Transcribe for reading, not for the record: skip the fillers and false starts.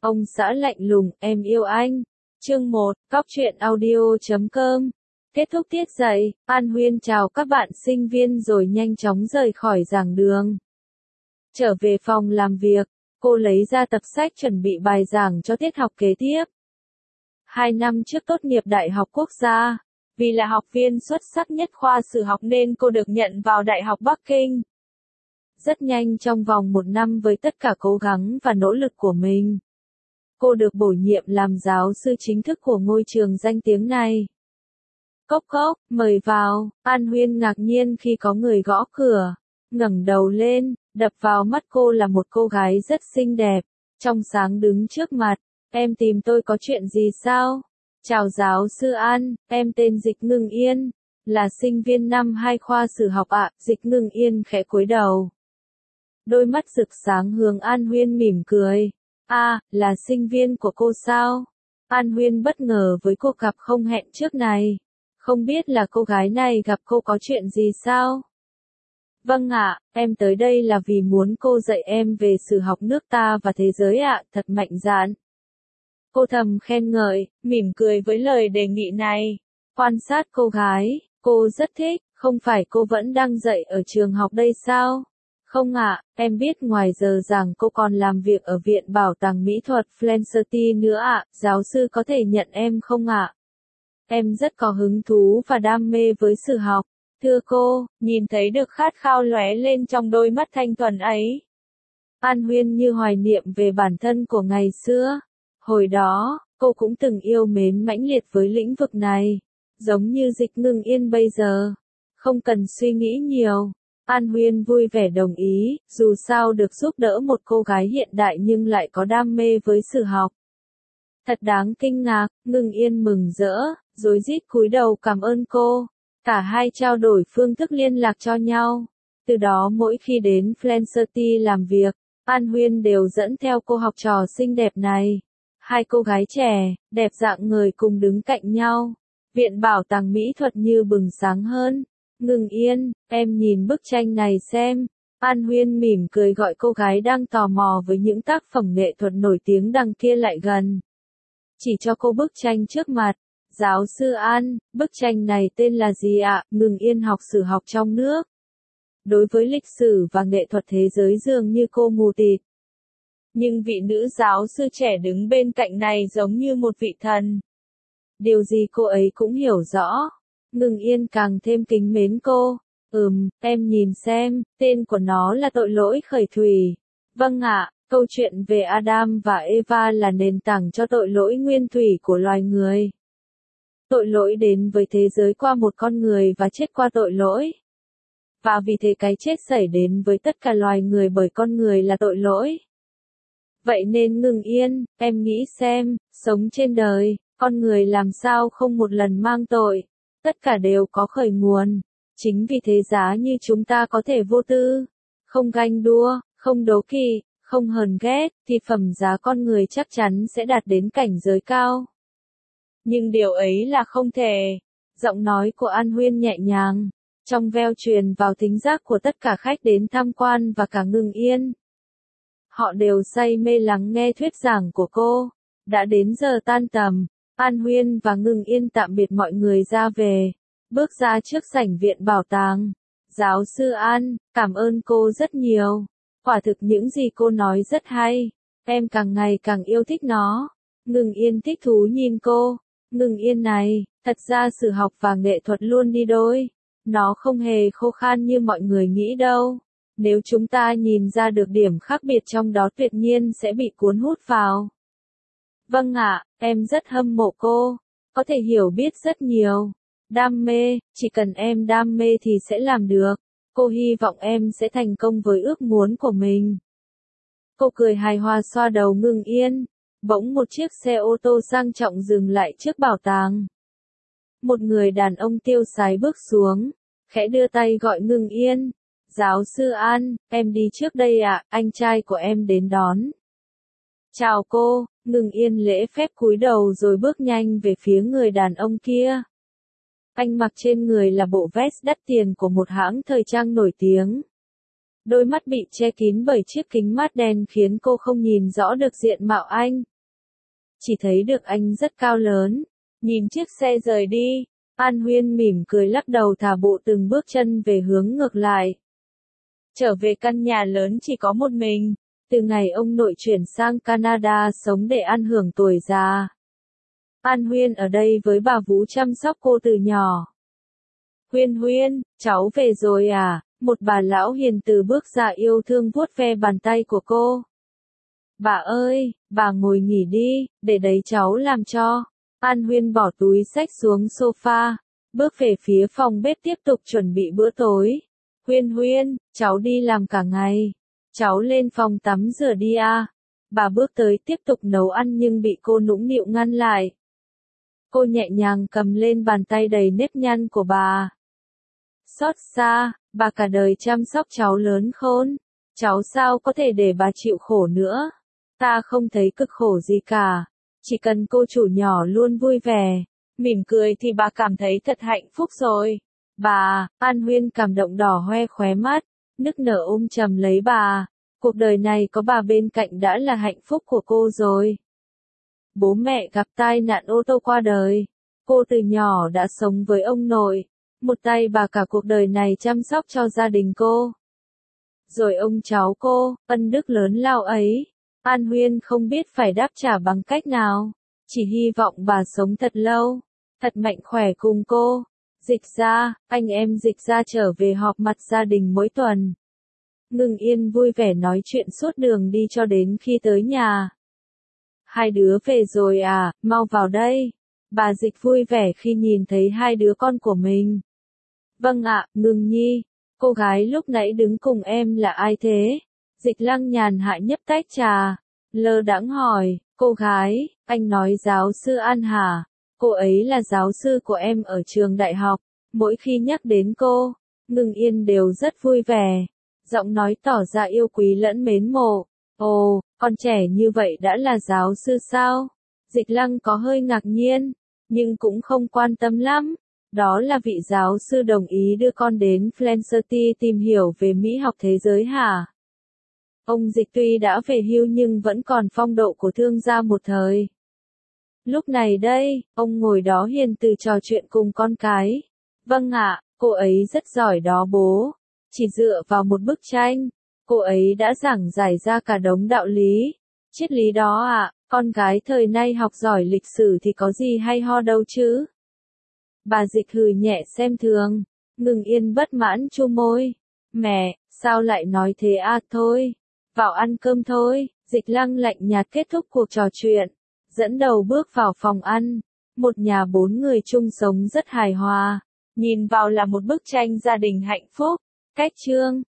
Ông xã lạnh lùng, em yêu anh. Chương 1, Cóc truyện audio.com. Kết thúc tiết dạy, An Huyên chào các bạn sinh viên rồi nhanh chóng rời khỏi giảng đường. Trở về phòng làm việc, cô lấy ra tập sách chuẩn bị bài giảng cho tiết học kế tiếp. 2 năm trước tốt nghiệp Đại học Quốc gia, vì là học viên xuất sắc nhất khoa sử học nên cô được nhận vào Đại học Bắc Kinh. Rất nhanh trong vòng 1 năm với tất cả cố gắng và nỗ lực của mình, cô được bổ nhiệm làm giáo sư chính thức của ngôi trường danh tiếng này. Cốc cốc, mời vào. An Huyên ngạc nhiên khi có người gõ cửa. Ngẩng đầu lên, đập vào mắt cô là một cô gái rất xinh đẹp, trong sáng đứng trước mặt. Em tìm tôi có chuyện gì sao? Chào giáo sư An, em tên Dịch Ngưng Yên, là sinh viên năm 2 khoa sử học ạ. Dịch Ngưng Yên khẽ cúi đầu. Đôi mắt rực sáng hướng An Huyên mỉm cười. Là sinh viên của cô sao? An Huyên bất ngờ với cuộc gặp không hẹn trước này. Không biết là cô gái này gặp cô có chuyện gì sao? Vâng ạ, em tới đây là vì muốn cô dạy em về sử học nước ta và thế giới ạ, thật mạnh dạn. Cô thầm khen ngợi, mỉm cười với lời đề nghị này. Quan sát cô gái, cô rất thích, không phải cô vẫn đang dạy ở trường học đây sao? Không ạ, em biết ngoài giờ giảng cô còn làm việc ở Viện Bảo tàng Mỹ thuật Flensburg nữa ạ, giáo sư có thể nhận em không ạ? Em rất có hứng thú và đam mê với sử học. Thưa cô, nhìn thấy được khát khao lóe lên trong đôi mắt thanh thuần ấy. An Huyên như hoài niệm về bản thân của ngày xưa. Hồi đó, cô cũng từng yêu mến mãnh liệt với lĩnh vực này, giống như Dịch Ngưng Yên bây giờ. Không cần suy nghĩ nhiều. An Huyên vui vẻ đồng ý, dù sao được giúp đỡ một cô gái hiện đại nhưng lại có đam mê với sử học. Thật đáng kinh ngạc, Ngưng Yên mừng rỡ, rối rít cúi đầu cảm ơn cô. Cả hai trao đổi phương thức liên lạc cho nhau. Từ đó mỗi khi đến Flensburg làm việc, An Huyên đều dẫn theo cô học trò xinh đẹp này. Hai cô gái trẻ, đẹp dạng người cùng đứng cạnh nhau. Viện Bảo tàng Mỹ thuật như bừng sáng hơn. Ngưng Yên, em nhìn bức tranh này xem. An Huyên mỉm cười gọi cô gái đang tò mò với những tác phẩm nghệ thuật nổi tiếng đằng kia lại gần. Chỉ cho cô bức tranh trước mặt. Giáo sư An, bức tranh này tên là gì ạ? Ngưng Yên học sử học trong nước. Đối với lịch sử và nghệ thuật thế giới dường như cô mù tịt. Nhưng vị nữ giáo sư trẻ đứng bên cạnh này giống như một vị thần. Điều gì cô ấy cũng hiểu rõ. Ngưng Yên càng thêm kính mến cô. Em nhìn xem, tên của nó là Tội lỗi khởi thủy. Vâng ạ, câu chuyện về Adam và Eva là nền tảng cho tội lỗi nguyên thủy của loài người. Tội lỗi đến với thế giới qua một con người và chết qua tội lỗi. Và vì thế cái chết xảy đến với tất cả loài người bởi con người là tội lỗi. Vậy nên Ngưng Yên, em nghĩ xem, sống trên đời, con người làm sao không một lần mang tội. Tất cả đều có khởi nguồn. Chính vì thế giá như chúng ta có thể vô tư, không ganh đua, không đố kỵ, không hờn ghét, thì phẩm giá con người chắc chắn sẽ đạt đến cảnh giới cao. Nhưng điều ấy là không thể. Giọng nói của An Huyên nhẹ nhàng, trong veo truyền vào thính giác của tất cả khách đến tham quan và cả Ngưng Yên. Họ đều say mê lắng nghe thuyết giảng của cô. Đã đến giờ tan tầm, An Huyên và Ngưng Yên tạm biệt mọi người ra về. Bước ra trước sảnh Viện Bảo tàng. Giáo sư An, cảm ơn cô rất nhiều. Quả thực những gì cô nói rất hay. Em càng ngày càng yêu thích nó. Ngưng Yên thích thú nhìn cô. Ngưng Yên này, thật ra sử học và nghệ thuật luôn đi đôi. Nó không hề khô khan như mọi người nghĩ đâu. Nếu chúng ta nhìn ra được điểm khác biệt trong đó tuyệt nhiên sẽ bị cuốn hút vào. Vâng ạ, em rất hâm mộ cô. Có thể hiểu biết rất nhiều. Đam mê, chỉ cần em đam mê thì sẽ làm được. Cô hy vọng em sẽ thành công với ước muốn của mình. Cô cười hài hòa xoa đầu Ngưng Yên. Bỗng một chiếc xe ô tô sang trọng dừng lại trước bảo tàng. Một người đàn ông tiêu sái bước xuống, khẽ đưa tay gọi Ngưng Yên. Giáo sư An, em đi trước đây ạ, anh trai của em đến đón. Chào cô, Ngưng Yên lễ phép cúi đầu rồi bước nhanh về phía người đàn ông kia. Anh mặc trên người là bộ vest đắt tiền của một hãng thời trang nổi tiếng. Đôi mắt bị che kín bởi chiếc kính mát đen khiến cô không nhìn rõ được diện mạo anh. chỉ thấy được anh rất cao lớn. Nhìn chiếc xe rời đi, An Huyên mỉm cười lắc đầu thả bộ từng bước chân về hướng ngược lại. Trở về căn nhà lớn chỉ có một mình, từ ngày ông nội chuyển sang Canada sống để ăn hưởng tuổi già. An Huyên ở đây với bà Vú chăm sóc cô từ nhỏ. Huyên Huyên, cháu về rồi à? Một bà lão hiền từ bước ra yêu thương vuốt ve bàn tay của cô. Bà ơi, bà ngồi nghỉ đi, để đấy cháu làm cho. An Huyên bỏ túi xách xuống sofa, bước về phía phòng bếp tiếp tục chuẩn bị bữa tối. Huyên Huyên, cháu đi làm cả ngày. Cháu lên phòng tắm rửa đi à. Bà bước tới tiếp tục nấu ăn nhưng bị cô nũng nịu ngăn lại. Cô nhẹ nhàng cầm lên bàn tay đầy nếp nhăn của bà. Xót xa, bà cả đời chăm sóc cháu lớn khôn. Cháu sao có thể để bà chịu khổ nữa. Ta không thấy cực khổ gì cả. Chỉ cần cô chủ nhỏ luôn vui vẻ, mỉm cười thì bà cảm thấy thật hạnh phúc rồi. Bà, An Huyên cảm động đỏ hoe khóe mắt, nức nở ôm chầm lấy bà. Cuộc đời này có bà bên cạnh đã là hạnh phúc của cô rồi. Bố mẹ gặp tai nạn ô tô qua đời. Cô từ nhỏ đã sống với ông nội. Một tay bà cả cuộc đời này chăm sóc cho gia đình cô. Rồi ông cháu cô, ân đức lớn lao ấy. An Huyên không biết phải đáp trả bằng cách nào. Chỉ hy vọng bà sống thật lâu, thật mạnh khỏe cùng cô. Dịch ra, anh em Dịch ra trở về họp mặt gia đình mỗi tuần. Ngưng Yên vui vẻ nói chuyện suốt đường đi cho đến khi tới nhà. Hai đứa về rồi à, mau vào đây. Bà Dịch vui vẻ khi nhìn thấy hai đứa con của mình. Vâng ạ, Ngưng Nhi. Cô gái lúc nãy đứng cùng em là ai thế? Dịch Lăng nhàn hạ nhấp tách trà. Lơ đãng hỏi, cô gái, anh nói giáo sư An hả? Cô ấy là giáo sư của em ở trường đại học. Mỗi khi nhắc đến cô, Ngưng Yên đều rất vui vẻ. Giọng nói tỏ ra yêu quý lẫn mến mộ. Ồ, con trẻ như vậy đã là giáo sư sao? Dịch Lăng có hơi ngạc nhiên, nhưng cũng không quan tâm lắm. Đó là vị giáo sư đồng ý đưa con đến Flensity tìm hiểu về Mỹ học thế giới hả? Ông Dịch tuy đã về hưu nhưng vẫn còn phong độ của thương gia một thời. Lúc này đây, ông ngồi đó hiền từ trò chuyện cùng con cái. Vâng ạ, cô ấy rất giỏi đó bố. Chỉ dựa vào một bức tranh, cô ấy đã giảng giải ra cả đống đạo lý, triết lý đó ạ. Con gái thời nay học giỏi lịch sử thì có gì hay ho đâu chứ. Bà Dịch hừ nhẹ xem thường. Ngưng Yên bất mãn chu môi. Mẹ, sao lại nói thế à? Thôi, vào ăn cơm thôi. Dịch Lăng lạnh nhạt kết thúc cuộc trò chuyện, dẫn đầu bước vào phòng ăn. Một nhà 4 người chung sống rất hài hòa. Nhìn vào là một bức tranh gia đình hạnh phúc. Cách chương